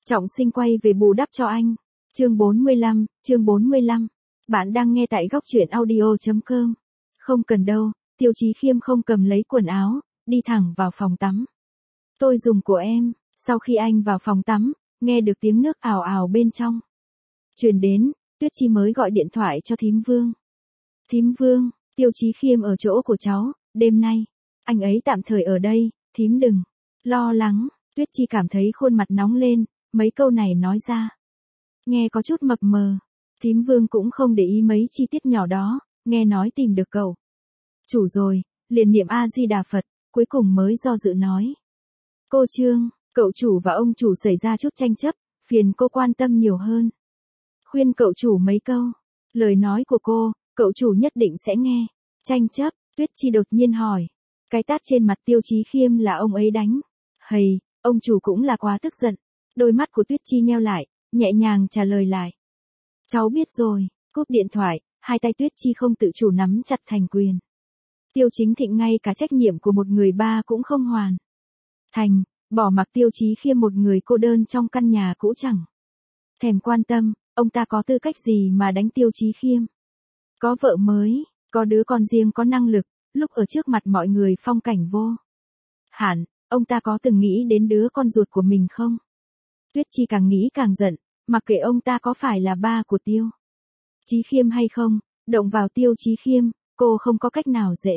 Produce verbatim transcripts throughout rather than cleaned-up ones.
Trọng Sinh quay về bù đắp cho anh. Chương bốn mươi lăm, chương bốn mươi lăm. Bạn đang nghe tại góc truyện audio chấm com. Không cần đâu, Tiêu Chí Khiêm không cầm lấy quần áo, đi thẳng vào phòng tắm. Tôi dùng của em. Sau khi anh vào phòng tắm, nghe được tiếng nước ào ào bên trong. Truyền đến, Tuyết Chi mới gọi điện thoại cho thím Vương. Thím Vương, Tiêu Chí Khiêm ở chỗ của cháu, đêm nay, anh ấy tạm thời ở đây, thím đừng lo lắng. Tuyết Chi cảm thấy khuôn mặt nóng lên, mấy câu này nói ra. Nghe có chút mập mờ. Thím Vương cũng không để ý mấy chi tiết nhỏ đó, nghe nói tìm được cậu chủ rồi, liền niệm A-di-đà Phật, cuối cùng mới do dự nói. Cô Trương, cậu chủ và ông chủ xảy ra chút tranh chấp, phiền cô quan tâm nhiều hơn. Khuyên cậu chủ mấy câu. Lời nói của cô, cậu chủ nhất định sẽ nghe. Tranh chấp, Tuyết Chi đột nhiên hỏi. Cái tát trên mặt Tiêu Chí Khiêm là ông ấy đánh. Hầy, ông chủ cũng là quá tức giận. Đôi mắt của Tuyết Chi nheo lại, nhẹ nhàng trả lời lại. Cháu biết rồi, cúp điện thoại, hai tay Tuyết Chi không tự chủ nắm chặt thành quyền. Tiêu Chính Thịnh ngay cả trách nhiệm của một người ba cũng không hoàn thành, bỏ mặc Tiêu Chí Khiêm một người cô đơn trong căn nhà cũ chẳng thèm quan tâm, ông ta có tư cách gì mà đánh Tiêu Chí Khiêm. Có vợ mới, có đứa con riêng có năng lực, lúc ở trước mặt mọi người phong cảnh vô hạn, ông ta có từng nghĩ đến đứa con ruột của mình không? Tuyết Chi càng nghĩ càng giận, mặc kệ ông ta có phải là ba của Tiêu Chí Khiêm hay không, động vào Tiêu Chí Khiêm, cô không có cách nào dễ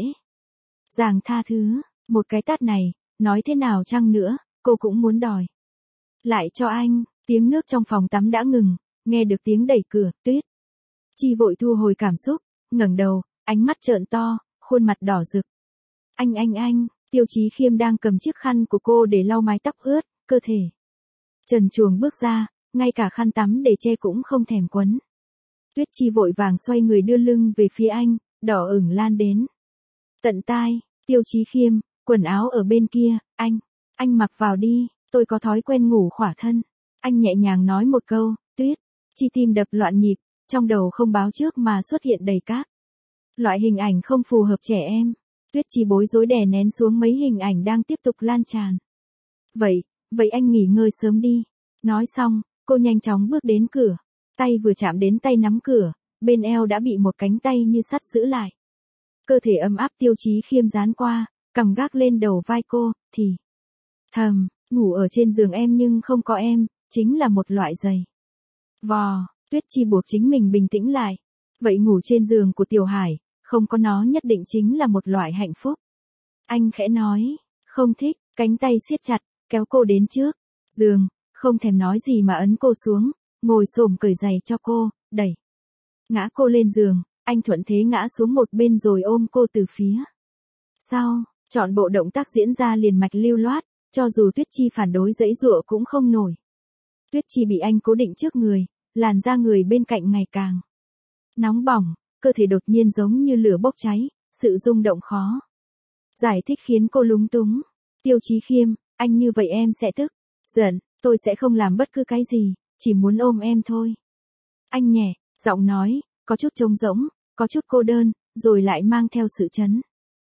dàng tha thứ. Một cái tát này, nói thế nào chăng nữa, cô cũng muốn đòi lại cho anh. Tiếng nước trong phòng tắm đã ngừng, nghe được tiếng đẩy cửa. Tuyết Chi vội thu hồi cảm xúc, ngẩng đầu, ánh mắt trợn to, khuôn mặt đỏ rực. Anh anh anh, Tiêu Chí Khiêm đang cầm chiếc khăn của cô để lau mái tóc ướt, cơ thể trần truồng bước ra, ngay cả khăn tắm để che cũng không thèm quấn. Tuyết Chi vội vàng xoay người đưa lưng về phía anh, đỏ ửng lan đến tận tai. Tiêu Chí Khiêm, quần áo ở bên kia, anh, anh mặc vào đi, tôi có thói quen ngủ khỏa thân. Anh nhẹ nhàng nói một câu. Tuyết Chi tim đập loạn nhịp, trong đầu không báo trước mà xuất hiện đầy các loại hình ảnh không phù hợp trẻ em. Tuyết Chi bối rối đè nén xuống mấy hình ảnh đang tiếp tục lan tràn. Vậy, vậy anh nghỉ ngơi sớm đi. Nói xong, cô nhanh chóng bước đến cửa. Tay vừa chạm đến tay nắm cửa, bên eo đã bị một cánh tay như sắt giữ lại. Cơ thể ấm áp Tiêu Chí Khiêm dán qua, cằm gác lên đầu vai cô, thì thầm, ngủ ở trên giường em nhưng không có em, chính là một loại giày vò. Tuyết Chi buộc chính mình bình tĩnh lại. Vậy ngủ trên giường của Tiểu Hải, không có nó nhất định chính là một loại hạnh phúc. Anh khẽ nói, không thích, cánh tay siết chặt, kéo cô đến trước giường, không thèm nói gì mà ấn cô xuống, ngồi xổm cởi giày cho cô, đẩy ngã cô lên giường. Anh thuận thế ngã xuống một bên rồi ôm cô từ phía sau, chọn bộ động tác diễn ra liền mạch lưu loát, cho dù Tuyết Chi phản đối giãy giụa cũng không nổi. Tuyết Chi bị anh cố định trước người, làn da người bên cạnh ngày càng nóng bỏng, cơ thể đột nhiên giống như lửa bốc cháy, sự rung động khó giải thích khiến cô lúng túng. Tiêu Chí Khiêm, anh như vậy em sẽ tức giận, tôi sẽ không làm bất cứ cái gì, chỉ muốn ôm em thôi. Anh nhẹ giọng nói, có chút trống rỗng, có chút cô đơn, rồi lại mang theo sự trấn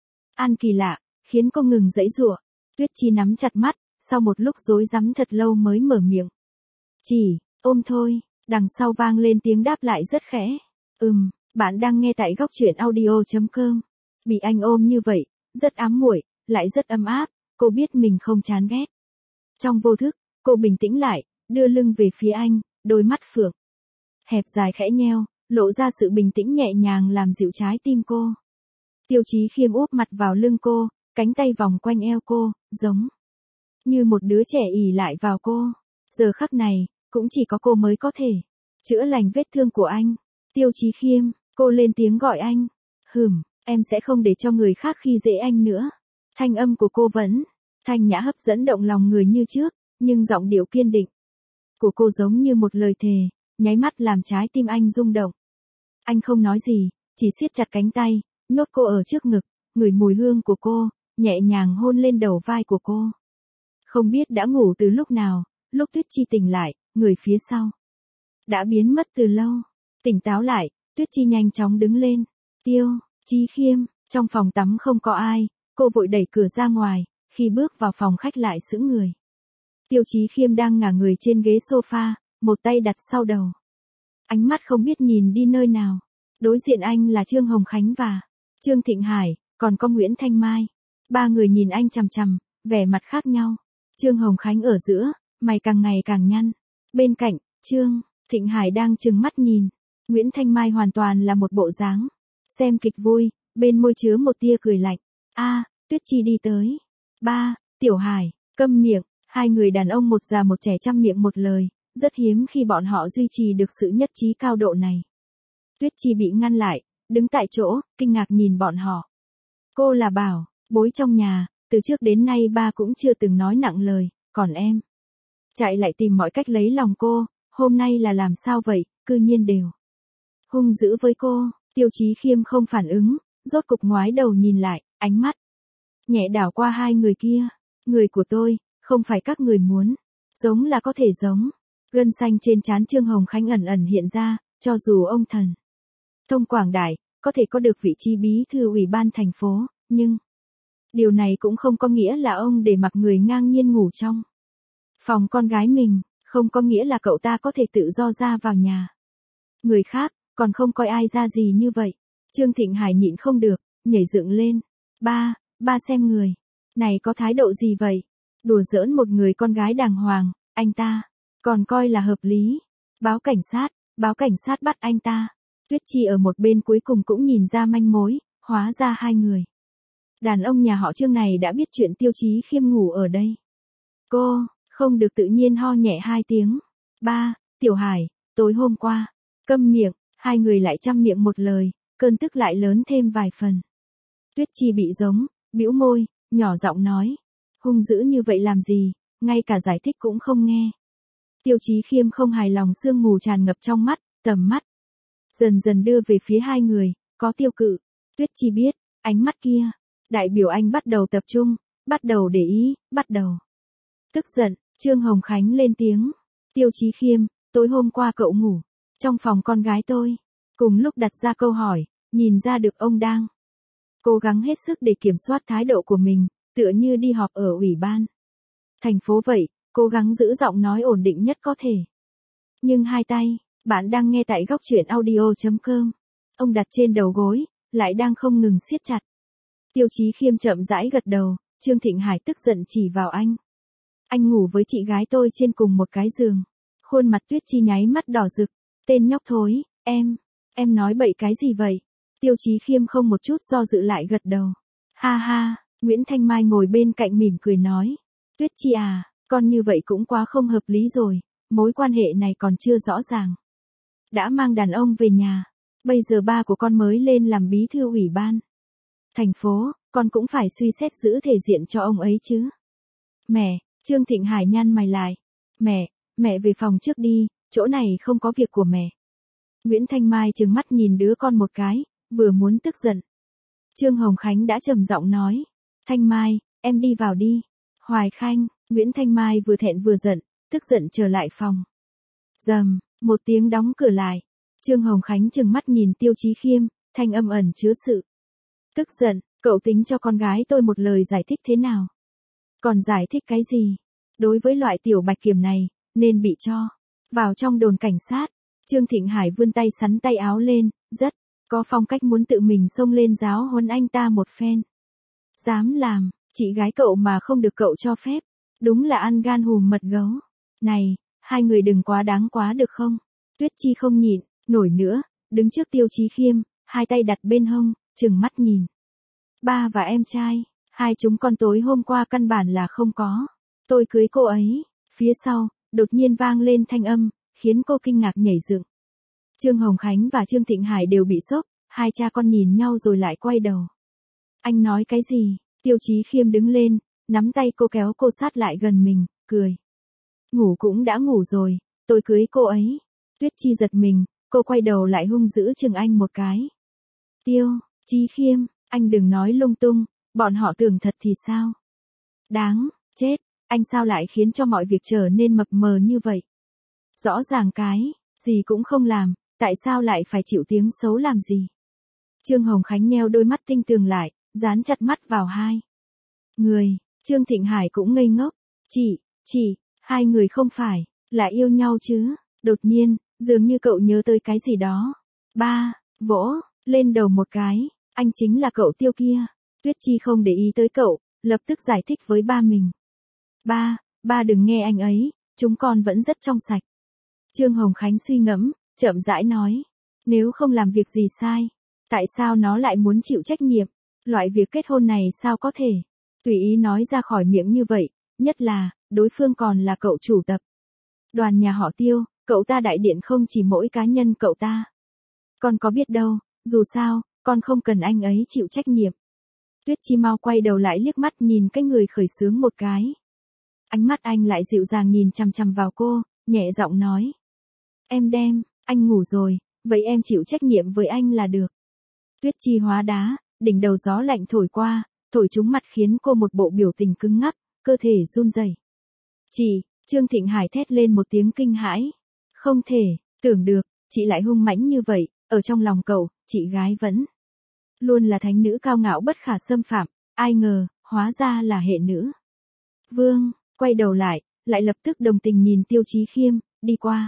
an kỳ lạ, khiến cô ngừng giãy giụa. Tuyết Chi nắm chặt mắt, sau một lúc rối rắm thật lâu mới mở miệng. Chỉ, ôm thôi. Đằng sau vang lên tiếng đáp lại rất khẽ. Ừm, bạn đang nghe tại góc truyện audio chấm com. Bị anh ôm như vậy, rất ám muội, lại rất ấm áp, cô biết mình không chán ghét. Trong vô thức, cô bình tĩnh lại, đưa lưng về phía anh, đôi mắt phượng hẹp dài khẽ nheo, lộ ra sự bình tĩnh nhẹ nhàng làm dịu trái tim cô. Tiêu Chí Khiêm úp mặt vào lưng cô, cánh tay vòng quanh eo cô, giống như một đứa trẻ ỉ lại vào cô. Giờ khắc này, cũng chỉ có cô mới có thể chữa lành vết thương của anh. Tiêu Chí Khiêm, cô lên tiếng gọi anh. Hừm, em sẽ không để cho người khác khi dễ anh nữa. Thanh âm của cô vẫn thanh nhã hấp dẫn động lòng người như trước, nhưng giọng điệu kiên định của cô giống như một lời thề, nháy mắt làm trái tim anh rung động. Anh không nói gì, chỉ siết chặt cánh tay, nhốt cô ở trước ngực, ngửi mùi hương của cô, nhẹ nhàng hôn lên đầu vai của cô. Không biết đã ngủ từ lúc nào, lúc Tuyết Chi tỉnh lại, người phía sau đã biến mất từ lâu. Tỉnh táo lại, Tuyết Chi nhanh chóng đứng lên. Tiêu Chí Khiêm, trong phòng tắm không có ai, cô vội đẩy cửa ra ngoài, khi bước vào phòng khách lại sững người. Tiêu Chí Khiêm đang ngả người trên ghế sofa, một tay đặt sau đầu. Ánh mắt không biết nhìn đi nơi nào. Đối diện anh là Trương Hồng Khánh và Trương Thịnh Hải, còn có Nguyễn Thanh Mai. Ba người nhìn anh chằm chằm, vẻ mặt khác nhau. Trương Hồng Khánh ở giữa, mày càng ngày càng nhăn. Bên cạnh, Trương Thịnh Hải đang trừng mắt nhìn. Nguyễn Thanh Mai hoàn toàn là một bộ dáng xem kịch vui, bên môi chứa một tia cười lạnh. A, Tuyết Chi đi tới. Ba, Tiểu Hải, câm miệng. Hai người đàn ông một già một trẻ chăm miệng một lời, rất hiếm khi bọn họ duy trì được sự nhất trí cao độ này. Tuyết Chi bị ngăn lại, đứng tại chỗ, kinh ngạc nhìn bọn họ. Cô là Bảo bối trong nhà, từ trước đến nay ba cũng chưa từng nói nặng lời, còn em chạy lại tìm mọi cách lấy lòng cô, hôm nay là làm sao vậy, cư nhiên đều hung dữ với cô. Tiêu Chí Khiêm không phản ứng, rốt cục ngoái đầu nhìn lại, ánh mắt nhẹ đảo qua hai người kia. Người của tôi, không phải các người muốn, giống là có thể giống. Gân xanh trên trán Trương Hồng Khánh ẩn ẩn hiện ra, cho dù ông thần thông quảng đại, có thể có được vị trí bí thư ủy ban thành phố, nhưng điều này cũng không có nghĩa là ông để mặc người ngang nhiên ngủ trong phòng con gái mình, không có nghĩa là cậu ta có thể tự do ra vào nhà người khác, còn không coi ai ra gì như vậy. Trương Thịnh Hải nhịn không được, nhảy dựng lên. Ba, ba xem người này có thái độ gì vậy? Đùa giỡn một người con gái đàng hoàng, anh ta còn coi là hợp lý. Báo cảnh sát, báo cảnh sát bắt anh ta. Tuyết Chi ở một bên cuối cùng cũng nhìn ra manh mối, hóa ra hai người đàn ông nhà họ Trương này đã biết chuyện Tiêu Chí Khiêm ngủ ở đây. Cô không được tự nhiên ho nhẹ hai tiếng. Ba, Tiểu Hải, tối hôm qua, câm miệng. Hai người lại chăm miệng một lời, cơn tức lại lớn thêm vài phần. Tuyết Chi bị giống, bĩu môi, nhỏ giọng nói. Hung dữ như vậy làm gì, ngay cả giải thích cũng không nghe. Tiêu Chí Khiêm không hài lòng, sương mù tràn ngập trong mắt, tầm mắt dần dần đưa về phía hai người, có tiêu cự. Tuyết Chi biết, ánh mắt kia đại biểu anh bắt đầu tập trung, bắt đầu để ý, bắt đầu tức giận. Trương Hồng Khánh lên tiếng. Tiêu Chí Khiêm, tối hôm qua cậu ngủ trong phòng con gái tôi. Cùng lúc đặt ra câu hỏi, nhìn ra được ông đang cố gắng hết sức để kiểm soát thái độ của mình, tựa như đi họp ở ủy ban thành phố vậy, cố gắng giữ giọng nói ổn định nhất có thể. Nhưng hai tay, bạn đang nghe tại góc truyện audio chấm com. Ông đặt trên đầu gối, lại đang không ngừng siết chặt. Tiêu Chí Khiêm chậm rãi gật đầu, Trương Thịnh Hải tức giận chỉ vào anh. Anh ngủ với chị gái tôi trên cùng một cái giường. Khuôn mặt Tuyết Chi nháy mắt đỏ rực. Tên nhóc thối, em, em nói bậy cái gì vậy? Tiêu Chí Khiêm không một chút do dự lại gật đầu. Ha ha, Nguyễn Thanh Mai ngồi bên cạnh mỉm cười nói. Tuyết Chi à, con như vậy cũng quá không hợp lý rồi, mối quan hệ này còn chưa rõ ràng. Đã mang đàn ông về nhà, bây giờ ba của con mới lên làm bí thư ủy ban thành phố, con cũng phải suy xét giữ thể diện cho ông ấy chứ. Mẹ, Trương Thịnh Hải nhăn mày lại. Mẹ, mẹ về phòng trước đi, chỗ này không có việc của mẹ. Nguyễn Thanh Mai trừng mắt nhìn đứa con một cái, vừa muốn tức giận. Trương Hồng Khánh đã trầm giọng nói. Thanh Mai, em đi vào đi. Hoài Khanh, Nguyễn Thanh Mai vừa thẹn vừa giận, tức giận trở lại phòng. Rầm, một tiếng đóng cửa lại. Trương Hồng Khánh trừng mắt nhìn Tiêu Chí Khiêm, thanh âm ẩn chứa sự tức giận. Cậu tính cho con gái tôi một lời giải thích thế nào? Còn giải thích cái gì? Đối với loại tiểu bạch kiểm này, nên bị cho vào trong đồn cảnh sát. Trương Thịnh Hải vươn tay sắn tay áo lên, rất có phong cách muốn tự mình xông lên giáo huấn anh ta một phen. Dám làm, chị gái cậu mà không được cậu cho phép. Đúng là ăn gan hùm mật gấu. Này, hai người đừng quá đáng quá được không? Tuyết Chi không nhịn nổi nữa, đứng trước Tiêu Chí Khiêm, hai tay đặt bên hông, trừng mắt nhìn. Ba và em trai, hai chúng con tối hôm qua căn bản là không có. Tôi cưới cô ấy. Phía sau, đột nhiên vang lên thanh âm, khiến cô kinh ngạc nhảy dựng. Trương Hồng Khánh và Trương Thịnh Hải đều bị sốc, hai cha con nhìn nhau rồi lại quay đầu. Anh nói cái gì? Tiêu Chí Khiêm đứng lên, nắm tay cô kéo cô sát lại gần mình, cười. Ngủ cũng đã ngủ rồi, tôi cưới cô ấy. Tuyết Chi giật mình, cô quay đầu lại hung dữ chừng anh một cái. Tiêu Chí Khiêm, anh đừng nói lung tung, bọn họ tưởng thật thì sao? Đáng chết, anh sao lại khiến cho mọi việc trở nên mập mờ như vậy? Rõ ràng cái gì cũng không làm, tại sao lại phải chịu tiếng xấu làm gì? Trương Hồng Khánh nheo đôi mắt tinh tường lại, dán chặt mắt vào hai người. Trương Thịnh Hải cũng ngây ngốc. Chị, chị, Hai người không phải, là yêu nhau chứ. Đột nhiên, dường như cậu nhớ tới cái gì đó. Ba, vỗ, lên đầu một cái, anh chính là cậu Tiêu kia. Tuyết Chi không để ý tới cậu, lập tức giải thích với ba mình. Ba, ba đừng nghe anh ấy, chúng con vẫn rất trong sạch. Trương Hồng Khánh suy ngẫm, chậm rãi nói. Nếu không làm việc gì sai, tại sao nó lại muốn chịu trách nhiệm? Loại việc kết hôn này sao có thể tùy ý nói ra khỏi miệng như vậy, nhất là, đối phương còn là cậu chủ tập. Đoàn nhà họ Tiêu, cậu ta đại điện không chỉ mỗi cá nhân cậu ta. Con có biết đâu, dù sao, con không cần anh ấy chịu trách nhiệm. Tuyết Chi mau quay đầu lại liếc mắt nhìn cái người khởi xướng một cái. Ánh mắt anh lại dịu dàng nhìn chằm chằm vào cô, nhẹ giọng nói. Em đem, anh ngủ rồi, vậy em chịu trách nhiệm với anh là được. Tuyết Chi hóa đá, đỉnh đầu gió lạnh thổi qua, thổi trúng mặt khiến cô một bộ biểu tình cứng ngắc, cơ thể run rẩy. Chị, Trương Thịnh Hải thét lên một tiếng kinh hãi. Không thể, tưởng được, chị lại hung mãnh như vậy, ở trong lòng cậu, chị gái vẫn luôn là thánh nữ cao ngạo bất khả xâm phạm, ai ngờ, hóa ra là hệ nữ. Vương, quay đầu lại, lại lập tức đồng tình nhìn Tiêu Chí Khiêm, đi qua.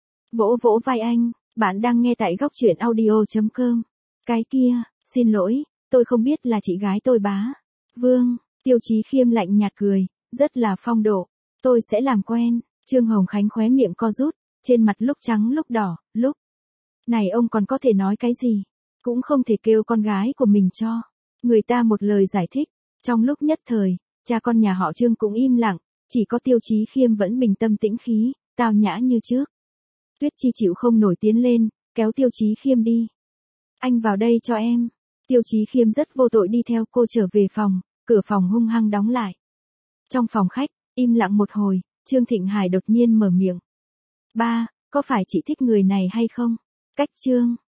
Vỗ vỗ vai anh, bạn đang nghe tại góc truyện audio chấm com. Cái kia, xin lỗi, tôi không biết là chị gái tôi bá. Vương, Tiêu Chí Khiêm lạnh nhạt cười, rất là phong độ. Tôi sẽ làm quen. Trương Hồng Khánh khóe miệng co rút, trên mặt lúc trắng lúc đỏ, lúc này ông còn có thể nói cái gì? Cũng không thể kêu con gái của mình cho người ta một lời giải thích. Trong lúc nhất thời, cha con nhà họ Trương cũng im lặng, chỉ có Tiêu Chí Khiêm vẫn bình tâm tĩnh khí, tao nhã như trước. Tuyết Chi chịu không nổi tiến lên, kéo Tiêu Chí Khiêm đi. Anh vào đây cho em. Tiêu Chí Khiêm rất vô tội đi theo cô trở về phòng, cửa phòng hung hăng đóng lại. Trong phòng khách, im lặng một hồi, Trương Thịnh Hải đột nhiên mở miệng. Ba, có phải chị thích người này hay không? Cách Trương